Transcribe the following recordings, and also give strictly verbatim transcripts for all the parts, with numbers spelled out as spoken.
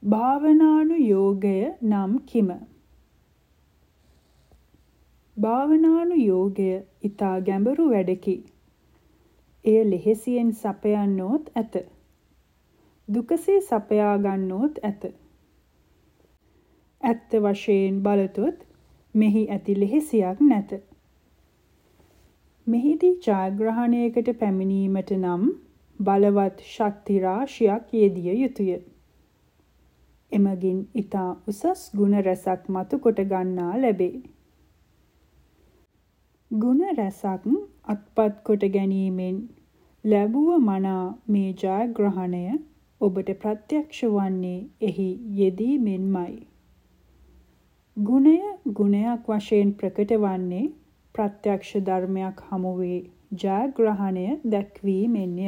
භාවනානුයෝගය නම් කිම? භාවනානුයෝගය ඊතා ගැඹුරු වැඩකි. එය ලෙහෙසියෙන් සපයන්නෝත් ඇත. දුකසේ සපයා ගන්නෝත් ඇත. ඇත්ත වශයෙන් බලතොත් මෙහි ඇති ලෙහෙසියක් නැත. මෙහිදී ජයග්‍රහණයකට පැමිණීමට නම් බලවත් ශක්ති රාශියක් යෙදිය යුතුය. එමගින් ඊතා උසස් ගුණ රැසක් මතු කොට ගන්නා ලැබේ. ගුණ රැසක් අත්පත් කොට ගැනීමෙන් ලැබුව මනා මේ ජයග්‍රහණය ඔබට ප්‍රත්‍යක්ෂ වන්නේ එහි යෙදීමෙන්මයි. ගුණය ගුණයක් වශයෙන් ප්‍රකට වන්නේ ප්‍රත්‍යක්ෂ ධර්මයක් හමුවේ ජයග්‍රහණය දැක්වීමෙන්ය.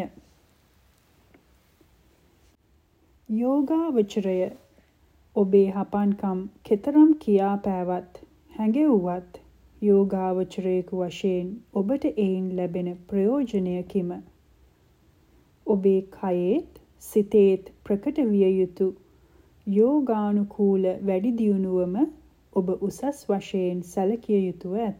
යෝගාවචරය ඔබේ හපන්කම් කෙතරම් කියා පෑවත් හැඟෙව්වත් යෝගාවචරයෙකු වශයෙන් ඔබට එයින් ලැබෙන ප්‍රයෝජනය කිම? ඔබේ කයේත් සිතේත් ප්‍රකට විය යුතු යෝගානුකූල වැඩි දියුණුවම ඔබ උසස් වශයෙන් සැලකිය යුතුව ඇත.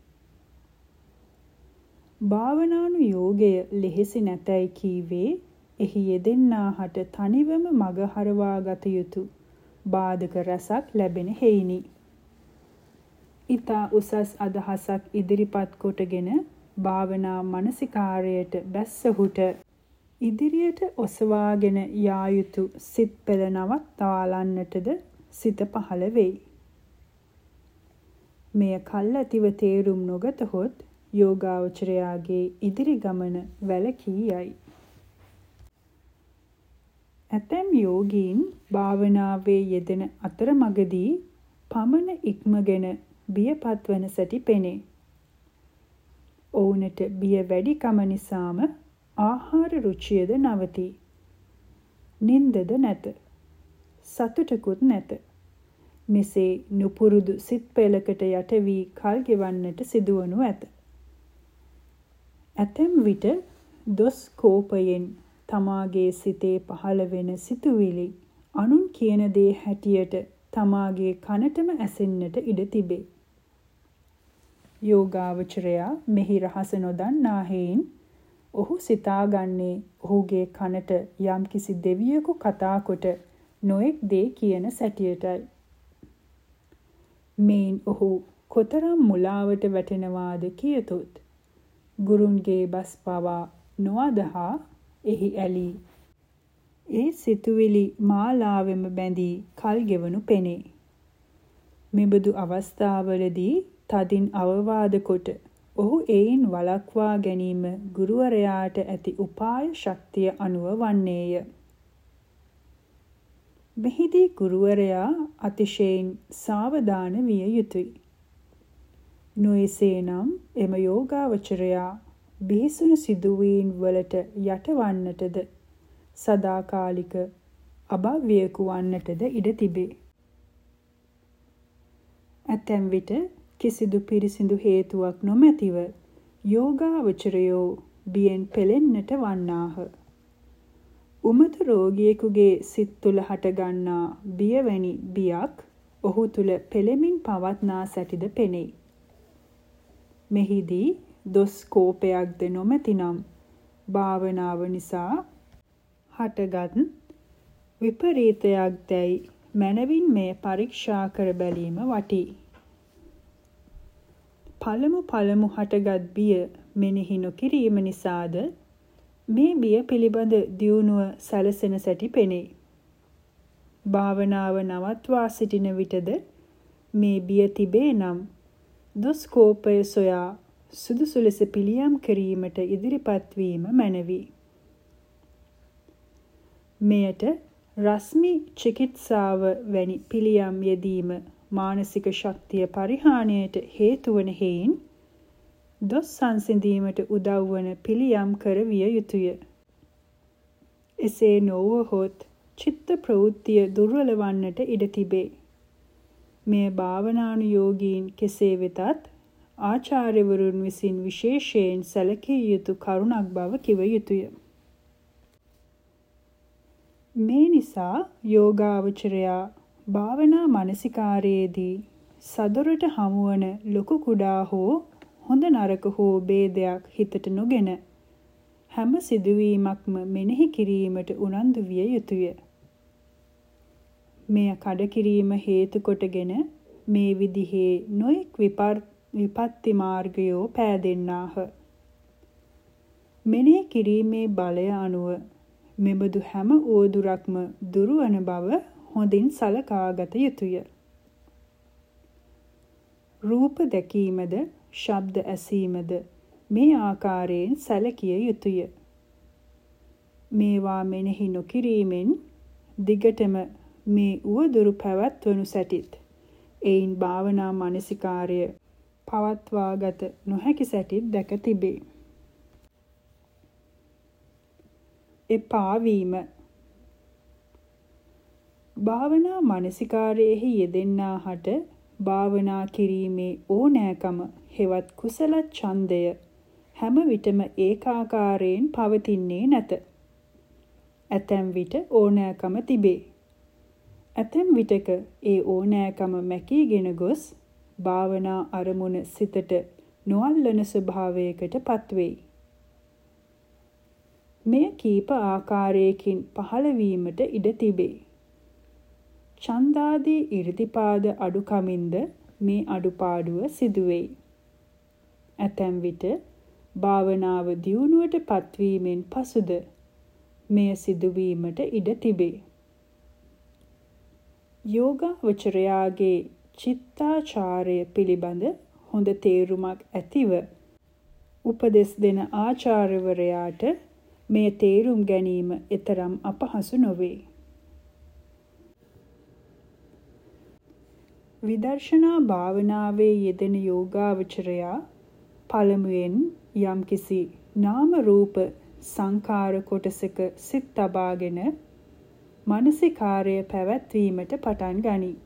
භාවනානුයෝගය ලෙහෙසි නැතැයි කීවේ එහි යෙදෙන්නාහට තනිවම මග හරවා ගත යුතු බාධක රැසක් ලැබෙන හේයිනි. ඊතා උසස් අදහසක් ඉදිරිපත් කොටගෙන භාවනා මනසිකාරයට බැස්සහුට ඉදිරියට ඔසවාගෙන යා යුතු සිත් පෙළ නවත්වාලන්නටද සිත පහළ වෙයි. මෙය කල්ැතිව තේරුම් නොගතහොත් යෝගාවචරයාගේ ඉදිරි ගමන වැළකී යයි. ඇතැම් යෝගීන් භාවනාවේ යෙදෙන අතරමඟදී පමණ ඉක්මගෙන බියපත් වන සැටි පෙනේ. ඔවුනට බිය වැඩිකම නිසාම ආහාර රුචියද නවතී. නින්දද නැත. සතුටකුත් නැත. මෙසේ නුපුරුදු සිත් පෙළකට යට වී කල් ගෙවන්නට සිදුවනු ඇත. ඇතැම් විට දොස් කෝපයෙන් තමාගේ සිතේ පහළ වෙන සිතුවිලි අනුන් කියන දේ හැටියට තමාගේ කනටම ඇසෙන්නට ඉඩ තිබේ. යෝගාවචරයා මෙහි රහස නොදන්නා හේයින් ඔහු සිතාගන්නේ ඔහුගේ කනට යම්කිසි දෙවියෙකු කතා කොට නොඑක් දේ කියන සැටියටයි. මේන් ඔහු කොතරම් මුලාවට වැටෙනවාද කියතොත් ගුරුන්ගේ බස් පවා නොඅදහා එහි ඇලී ඒ සිතුවිලි මාලාවෙම බැඳී කල් ගෙවනු පෙනේ. මෙබඳු අවස්ථාවලදී තදින් අවවාද කොට ඔහු එයින් වළක්වා ගැනීම ගුරුවරයාට ඇති උපාය ශක්තිය අනුව වන්නේය. මෙහිදී ගුරුවරයා අතිශයින් සාවධාන විය යුතුය. නොඑසේනම් එම යෝගාවචරයා බිහිසුණු සිදුවීම් වලට යටවන්නටද සදාකාලික අභව්‍යයෙකු වන්නටද ඉඩ තිබේ. ඇතැම් විට කිසිදු පිරිසිදු හේතුවක් නොමැතිව යෝගාවචරයෝ බියෙන් පෙළෙන්නට වන්නාහ. උමතු රෝගියෙකුගේ සිත් තුළ හටගන්නා බියවැනි බියක් ඔහු තුළ පෙළෙමින් පවත්නා සැටිද පෙනෙයි. මෙහිදී දොස් කෝපයක්ද නොමැතිනම් භාවනාව නිසා හටගත් විපරීතයක් දැයි මනවින් මෙය පරීක්ෂා කර බැලීම වටී. පළමු පළමු හටගත් බිය මෙනෙහි නොකිරීම නිසාද මේ බිය පිළිබඳ දියුණුව සැලසෙන සැටි පෙනේ. භාවනාව නවත්වා සිටින විටද මේ බිය තිබේ නම් දොස් කෝපය සොයා සුදුසු ලෙස පිළියම් කිරීමට ඉදිරිපත් වීම මැනවි. මෙයට රශ්මි චිකිත්සාව වැනි පිළියම් යෙදීම මානසික ශක්තිය පරිහානියට හේතු වන හේයින් දොස් සංසිඳීමට උදව් වන පිළියම් කරවිය යුතුය. එසේ නොවුවහොත් චිත්ත ප්‍රවෘත්තිය දුර්වල වන්නට ඉඩ තිබේ. මේ භාවනානුයෝගීන් කෙසේ වෙතත් ආචාර්යවරුන් විසින් විශේෂයෙන් සැලකිය යුතු කරුණක් බව කිව යුතුය. මේ නිසා යෝගාවචරයා භාවනා මානසිකාරයේදී සදොරට හමුවන ලොකු කුඩා හෝ හොඳ නරක හෝ ભેදයක් හිතට නොගෙන හැම සිදුවීමක්ම මෙනෙහි කිරීමට උනන්දු විය යුතුය. මෙය කඩ කිරීම හේතු කොටගෙන මේ විදිහේ නොඑක් විපත්ති මාර්ගයෝ පෑදෙන්නාහ. මෙනෙහි කිරීමේ බලය අනුව මෙබඳු හැම ඕදුරක්ම දුරවන බව හොඳින් සලකාගත යුතුය. රූප දැකීමද ශබ්ද ඇසීමද මේ ආකාරයෙන් සැලකිය යුතුය. මේවා මෙනෙහි නොකිරීමෙන් දිගටම මේ උවදුරු පැවැත්වනු සැටිත් එයින් භාවනා මානසිකාර්ය පවත්වාගත නොහැකි සැටිත් දැක තිබේ. එපා වීම. භාවනා මානසිකාරයෙහි යෙදෙන්නාහට භාවනා කිරීමේ ඕනෑකම හෙවත් කුසල ඡන්දය හැම විටම ඒකාකාරයෙන් පවතින්නේ නැත. ඇතැම් විට ඕනෑකම තිබේ. ඇතැම් විටක ඒ ඕනෑකම මැකීගෙන ගොස් භාවනා අරමුණ සිතට නොඅල්ලන ස්වභාවයකට පත්වෙයි. මෙය කීප ආකාරයකින් පහළ වීමට ඉඩ තිබේ. ඡන්දාදී ඉරිදිපාද අඩුකමින්ද මේ අඩුපාඩුව සිදුවෙයි. ඇතැම් විට භාවනාව දියුණුවට පත්වීමෙන් පසුද මෙය සිදුවීමට ඉඩ තිබේ. යෝගාවචරයාගේ චිත්තාචාරය පිළිබඳ හොඳ තේරුමක් ඇතිව උපදෙස් දෙන ආචාර්යවරයාට මේ තේරුම් ගැනීම එතරම් අපහසු නොවේ. විදර්ශනා භාවනාවේ යෙදෙන යෝගාවචරයා පළමුවෙන් යම්කිසි නාම රූප සංඛාර කොටසක සිත් තබාගෙන මානසිකාර්ය පැවැත්වීමට පටන් ගනී.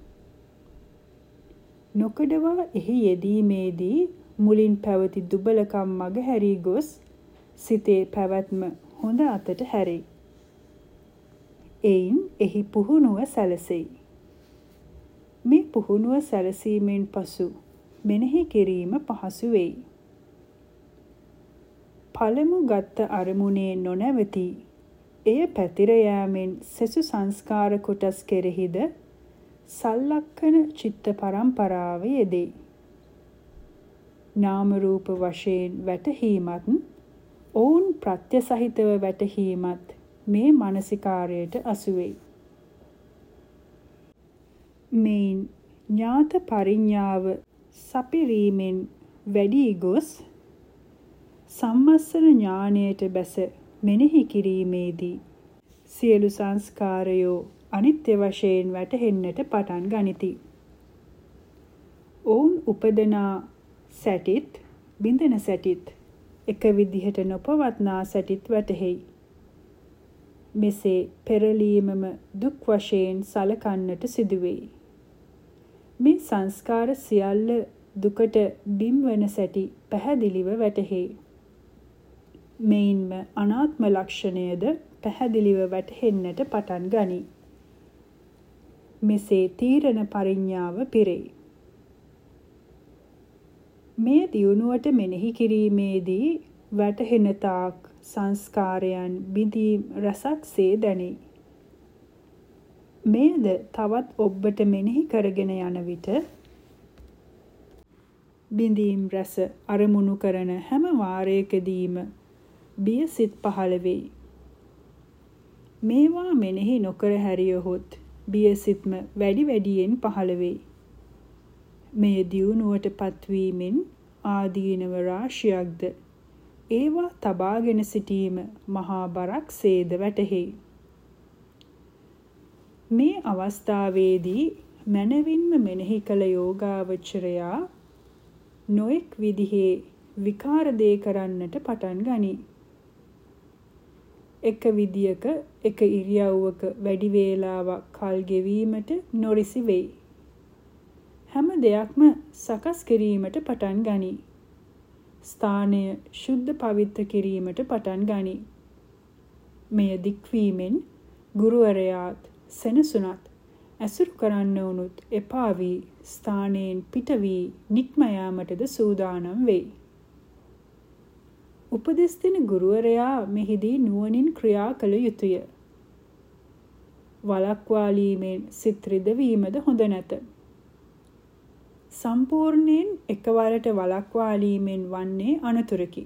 නොකඩවා එහි යෙදීමේදී මුලින් පැවති දුබලකම් මගහැරී ගොස් සිතේ පැවැත්ම හොඳ අතට හැරේ. එයින් එහි පුහුණුව සැලසෙයි. මේ පුහුණුව සැලසීමෙන් පසු මෙනෙහි කිරීම පහසු වෙයි. පළමු ගත්ත අරමුණේ නොනැවති එය පැතිර යාමෙන් සෙසු සංස්කාර කොටස් කෙරෙහිද සල්ලක්කන චිත්ත පරම්පරාව යෙදේ. නාම රූප වශයෙන් වැටහීමත් ඔවුන් ප්‍රත්‍ය සහිතව වැටහීමත් මේ මානසිකාරයට අසු වෙයි. මේන් ඥාත පරිඥාව සපිරීමෙන් වැඩි ගොස් සම්මස්සන ඥානයට බැස මෙනෙහි කිරීමේදී සියලු සංස්කාරයෝ අනිත්‍ය වශයෙන් වැටහෙන්නට පටන් ගනිති. ඔවුන් උපදනා සැටිත් බිඳෙන සැටිත් එක විදිහට නොපවත්නා සැටිත් වැටහෙයි. මෙසේ පෙරලීමම දුක් වශයෙන් සලකන්නට සිදුවෙයි. මේ සංස්කාර සියල්ල දුකට බිම්වන සැටි පැහැදිලිව වැටහෙයි. මෙයින්ම අනාත්ම ලක්ෂණයද පැහැදිලිව වැටහෙන්නට පටන් ගනී. මෙසේ තීරණ පරිඥාව පිරෙයි. මේ දියුණුවට මෙනෙහි කිරීමේදී වැටහෙන තාක් සංස්කාරයන් බිඳීම් රසක්සේ දැනේ. මේද තවත් ඔබට මෙනෙහි කරගෙන යන විට බිඳීම් රස අරමුණු කරන හැම වාරයකදීම බිය සිත් පහළ වෙයි. මේවා මෙනෙහි නොකර හැරියහොත් බිය සිත්ම වැඩි වැඩියෙන් පහළ වෙයි. මේ දියුණුවට පත්වීමෙන් ආදීනව රාශියක්ද ඒවා තබාගෙන සිටීම මහා බරක් සේද වැටහෙයි. මේ අවස්ථාවේදී මනවින්ම මෙනෙහි කළ යෝගාවචරයා නොඑක් විදිහේ විකාර දේ කරන්නට පටන් ගනී. එක විදියක එක ඉරියව්වක වැඩි වේලාවක් කල් ගෙවීමට නොරිසි වෙයි. හැම දෙයක්ම සකස් කිරීමට පටන් ගනී. ස්ථානය ශුද්ධ පවිත්‍ර කිරීමට පටන් ගනී. මෙය දික්වීමෙන් ගුරුවරයාත් සෙනසුනත් ඇසුරු කරන්න වුණුත් එපා වී ස්ථානයෙන් පිට වී නික්ම යාමටද සූදානම් වෙයි. උපදෙස් දෙන ගුරුවරයා මෙහිදී නුවණින් ක්‍රියා කළ යුතුය. වළක්වාලීමෙන් සිත් රිදවීමද හොඳ නැත. සම්පූර්ණයෙන් එකවරට වළක්වාලීමෙන් වන්නේ අනතුරකි.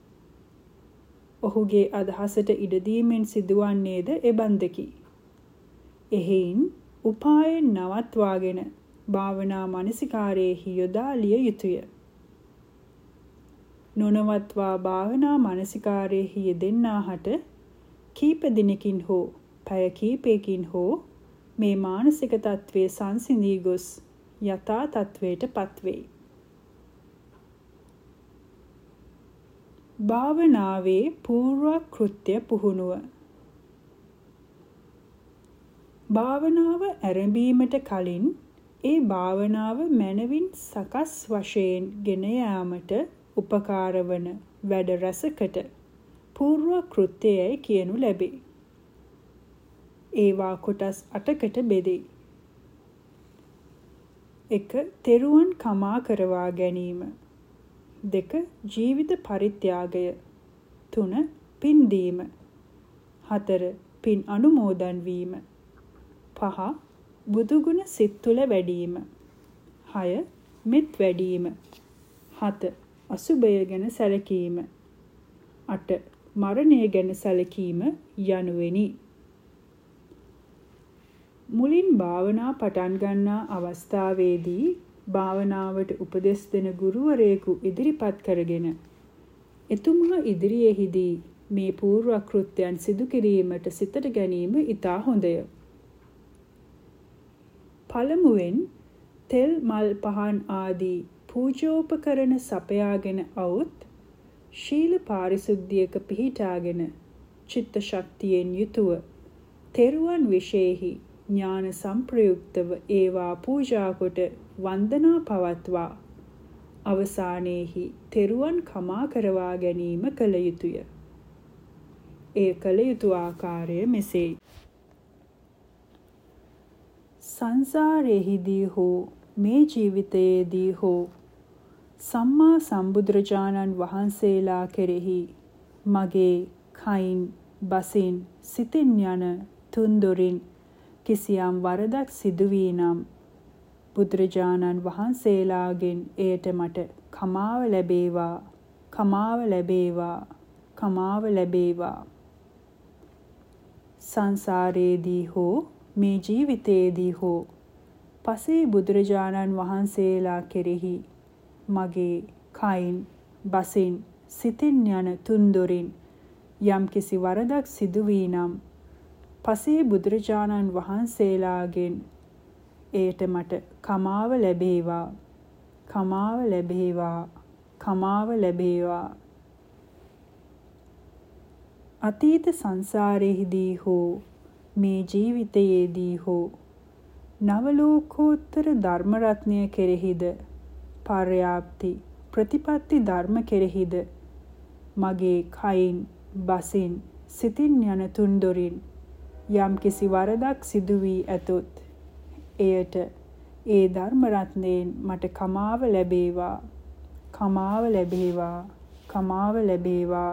ඔහුගේ අදහසට ඉඩ දීමෙන් සිදුවන්නේද එබන්දකි. එහෙයින් උපායෙන් නවත්වාගෙන භාවනා මනසිකාරයෙහි යොදාලිය යුතුය. නොනවත්වා භාවනා මනසිකාරයෙහි යෙදෙන්නාහට කීප දිනකින් හෝ පැය කීපයකින් හෝ මේ මානසික තත්ත්වයේ සංසිඳී ගොස් යථා තත්ත්වයට පත්වෙයි. භාවනාවේ පූර්ව කෘත්‍ය පුහුණුව. භාවනාව ආරම්භීමට කලින් ඒ භාවනාව මනවින් සකස් වශයෙන් ගෙන යාමට උපකාර වන වැඩ රැසකට පූර්ව කෘත්‍යයයි කියනු ලැබේ. ඒවා කොටස් අටකට බෙදේ. එක. තෙරුවන් කමා කරවා ගැනීම. දෙක. ජීවිත පරිත්‍යාගය. තුන. පින් දීම. හතර. පින් අනුමෝදන් වීම. පහ. බුදුගුණ සිත් තුළ වැඩීම. හය. මෙත් වැඩීම. හත. අසුභය ගැන සැලකීම. අට. මරණය ගැන සැලකීම යනුවෙනි. මුලින් භාවනා පටන් ගන්නා අවස්ථාවේදී භාවනාවට උපදෙස් දෙන ගුරුවරයෙකු ඉදිරිපත් කරගෙන එතුමා ඉදිරියේදී මේ පූර්ව කෘත්‍යයන් සිදු කිරීමට සිතට ගැනීම ඉතා හොඳය. පළමුවෙන් තෙල් මල් පහන් ආදී පූජෝපකරණ සපයාගෙන අවුත් ශීල පාරිශුද්ධියක පිහිටාගෙන චිත්ත ශක්තියෙන් යුතුව තෙරුවන් විශේෂෙහි ඥාන සංප්‍රයුක්තව ඒවා පූජා කොට වන්දනා පවත්වා අවසානයේහි තෙරුවන් කමා කරවා ගැනීම කළ යුතුය. ඒ කළ යුතු ආකාරය මෙසේයි. සංසාරයේදී හෝ මේ ජීවිතයේදී හෝ සම්මා සම්බුදුරජාණන් වහන්සේලා කෙරෙහි මගේ කයින් බසින් සිතින් යන තුන්දොරින් කිසියම් වරදක් සිදු වී නම් බුදුරජාණන් වහන්සේලාගෙන් එයට මට කමාව ලැබේවා කමාව ලැබේවා කමාව ලැබේවා. සංසාරයේදී හෝ මේ ජීවිතයේදී හෝ පසේ බුදුරජාණන් වහන්සේලා කෙරෙහි මගේ කයින් බසින් සිතින් යන තුන්දොරින් යම් කිසි වරදක් සිදු වී නම් පසේ බුදුරජාණන් වහන්සේලාගෙන් එයට මට කමාව ලැබේවා කමාව ලැබේවා කමාව ලැබේවා. අතීත සංසාරයේදී හෝ මේ ජීවිතයේදී හෝ නවලෝකෝත්තර ධර්ම රත්නය කෙරෙහිද පර්යාප්ති ප්‍රතිපත්ති ධර්ම කෙරෙහිද මගේ කයින් බසින් සිතින් යන තුන්දොරින් යම් කිසි වරදක් සිදු වී ඇතොත් එයට ඒ ධර්ම රත්නයෙන් මට කමාව ලැබේවා කමාව ලැබේවා කමාව ලැබේවා.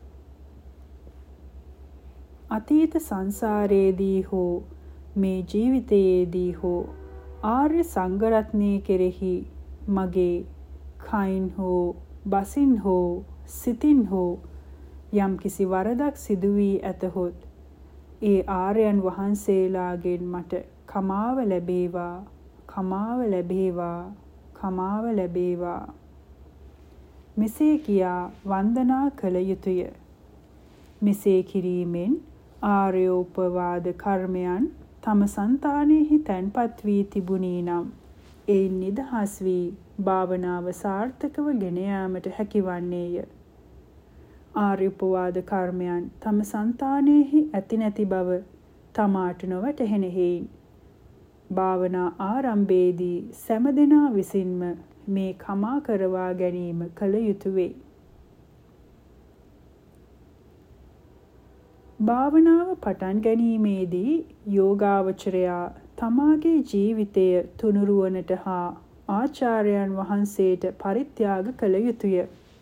අතීත සංසාරයේදී හෝ මේ ජීවිතයේදී හෝ ආර්ය සංඝ රත්නයේ කෙරෙහි මගේ කයින් හෝ බසින් හෝ සිතින් හෝ යම් කිසි වරදක් සිදු වී ඇතහොත් ඒ ආර්යයන් වහන්සේලාගෙන් මට කමාව ලැබේවා කමාව ලැබේවා කමාව ලැබේවා. මෙසේ කියා වන්දනා කළ යුතුය. මෙසේ කිරීමෙන් ආර්යෝපවාද කර්මයන් තම సంతානෙහි තැන්පත් වී තිබුණී නම් එයින් නිදහස් වී භාවනාව සාර්ථකව ගෙන යාමට හැකිවන්නේය. ආර්යෝපවාද කර්මයන් තම సంతානෙහි ඇති නැති බව තමාට නොවැටහෙන හේයින් භාවනා ආරම්භයේදී සෑම දෙනා විසින්ම මේ කමා කරවා ගැනීම කළ යුතුය වේ. භාවනාව පටන් ගැනීමේදී යෝගාවචරයා තමාගේ ජීවිතය තුනුරුවනට හා ආචාර්යයන් වහන්සේට පරිත්‍යාග කළ යුතුය.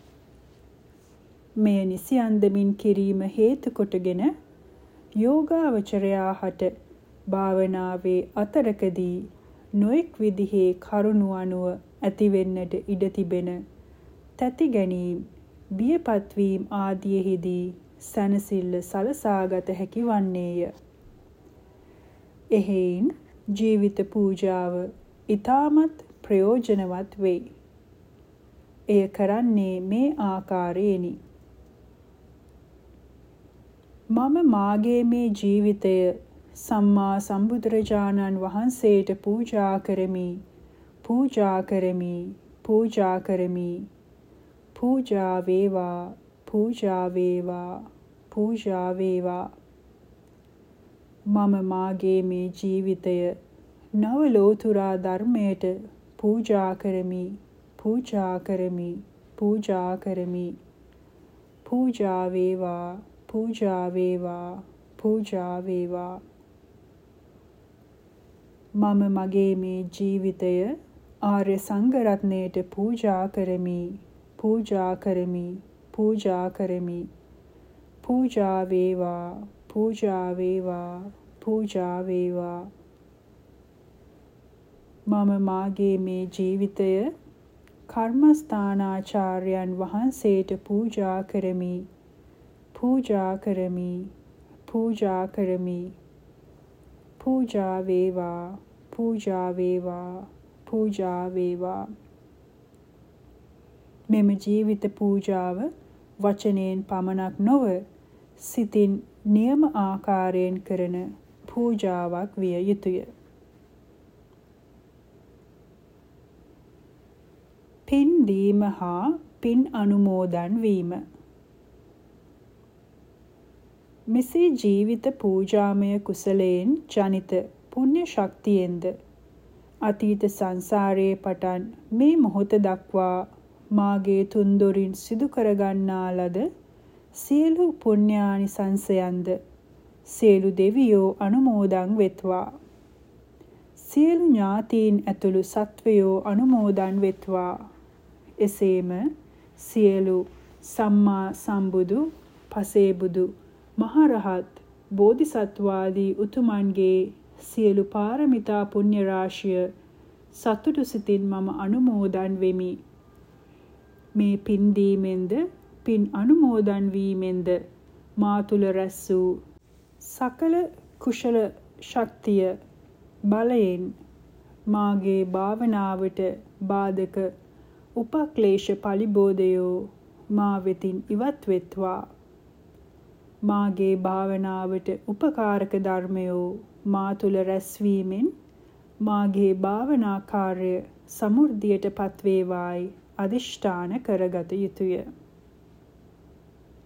මෙය නිසි අන්දමින් කිරීම හේතු කොටගෙන යෝගාවචරයා හට භාවනාවේ අතරකදී නොඑක් විදිහේ කරුණු අනුව ඇතිවෙන්නට ඉඩ තිබෙන තැති ගැනීම, බියපත් වීම ආදියෙහිදී සැනසෙල්ල සලසාගත හැකි වන්නේය. එහෙයින් ජීවිත පූජාව ඊටමත් ප්‍රයෝජනවත් වෙයි. එය කරන්නේ මේ ආකාරයෙනි. මම මාගේ මේ ජීවිතය සම්මා සම්බුදුරජාණන් වහන්සේට පූජා කරමි, පූජා කරමි, පූජා කරමි. පූජා වේවා, පූජා වේවා, පූජා වේවා. මම මාගේ මේ ජීවිතය නව ලෝතුරා ධර්මයට පූජා කරමි, පූජා කරමි, පූජා කරමි. පූජා වේවා, පූජා වේවා, පූජා වේවා. මම මගේ මේ ජීවිතය ආර්ය සංඝ රත්නයට පූජා කරමි, පූජා කරමි, පූජා කරමි. පූජා වේවා, පූජා වේවා, පූජා වේවා. මම මාගේ මේ ජීවිතය කර්මස්ථානාචාර්යයන් වහන්සේට පූජා කරමි, පූජා කරමි, පූජා කරමි. පූජා වේවා, පූජා වේවා, පූජා වේවා. මෙම ජීවිත පූජාව වචනයෙන් පමණක් නොව සිතින් නියම ආකාරයෙන් කරන පූජාවක් විය යුතුය. පින් දීම හා පින් අනුමෝදන් වීම. මෙසේ ජීවිත පූජාමය කුසලයෙන් ජනිත පුණ්‍ය ශක්තියෙන්ද අතීත සංසාරයේ පටන් මේ මොහොත දක්වා මාගේ තුන්දොරින් සිදු කරගන්නා ලද සියලු පුණ්‍යානිසංසයන්ද සියලු දෙවියෝ අනුමෝදන් වෙත්වා. සියලු ඥාතීන් ඇතුළු සත්වයෝ අනුමෝදන් වෙත්වා. එසේම සියලු සම්මා සම්බුදු, පසේබුදු, මහරහත්, බෝධිසත්වාදී උතුමන්ගේ සියලු පාරමිතා පුණ්‍ය රාශිය සතුටු සිතින් මම අනුමෝදන් වෙමි. මේ පින් දීමෙන්ද පින් අනුමෝදන් වීමෙන්ද මා තුල රැස් වූ සකල කුශල ශක්තිය බලයෙන් මාගේ භාවනාවට බාධක උපක්ලේශ පලිබෝධයෝ මා වෙතින් ඉවත් වෙත්වා. මාගේ භාවනාවට උපකාරක ධර්මයෝ මා තුල රැස්වීමෙන් මාගේ භාවනා කාර්ය සමෘද්ධියට පත්වේවායි අදිෂ්ඨාන කරගත යුතුය.